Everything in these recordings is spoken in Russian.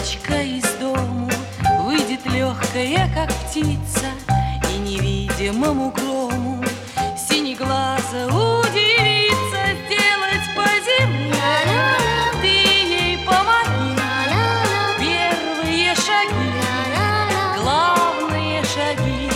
девочка из дому выйдет легкая, как птица, и невидимому грому синеглаза удивится сделать по земле. Ты ей помоги, первые шаги, главные шаги.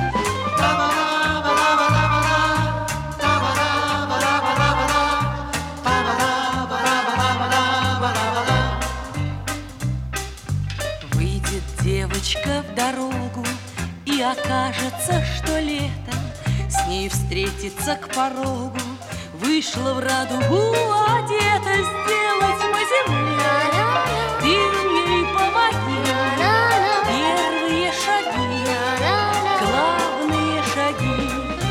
Выйдет девочка в дорогу, и окажется, что летом с ней встретиться к порогу вышла в радугу одета сделать по земле. Ты ей помоги, первые шаги, главные шаги.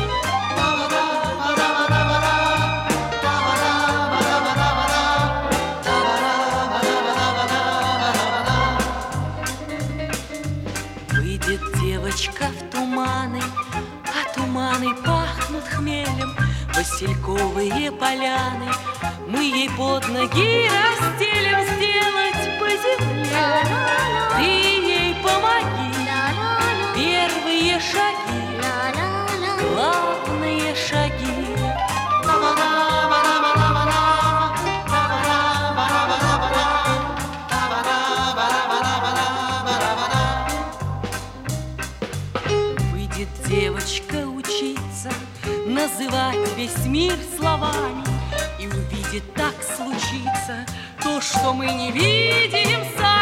Выйдет девочка в туманы, а туманы пахнут хмелем, васильковые поляны мы ей под ноги расстелим сделать по земле. Ты ей помоги, первые шаги, главные шаги. Выйдет девочка учиться называть весь мир словами, и увидит, так случится то, что мы не видим сами.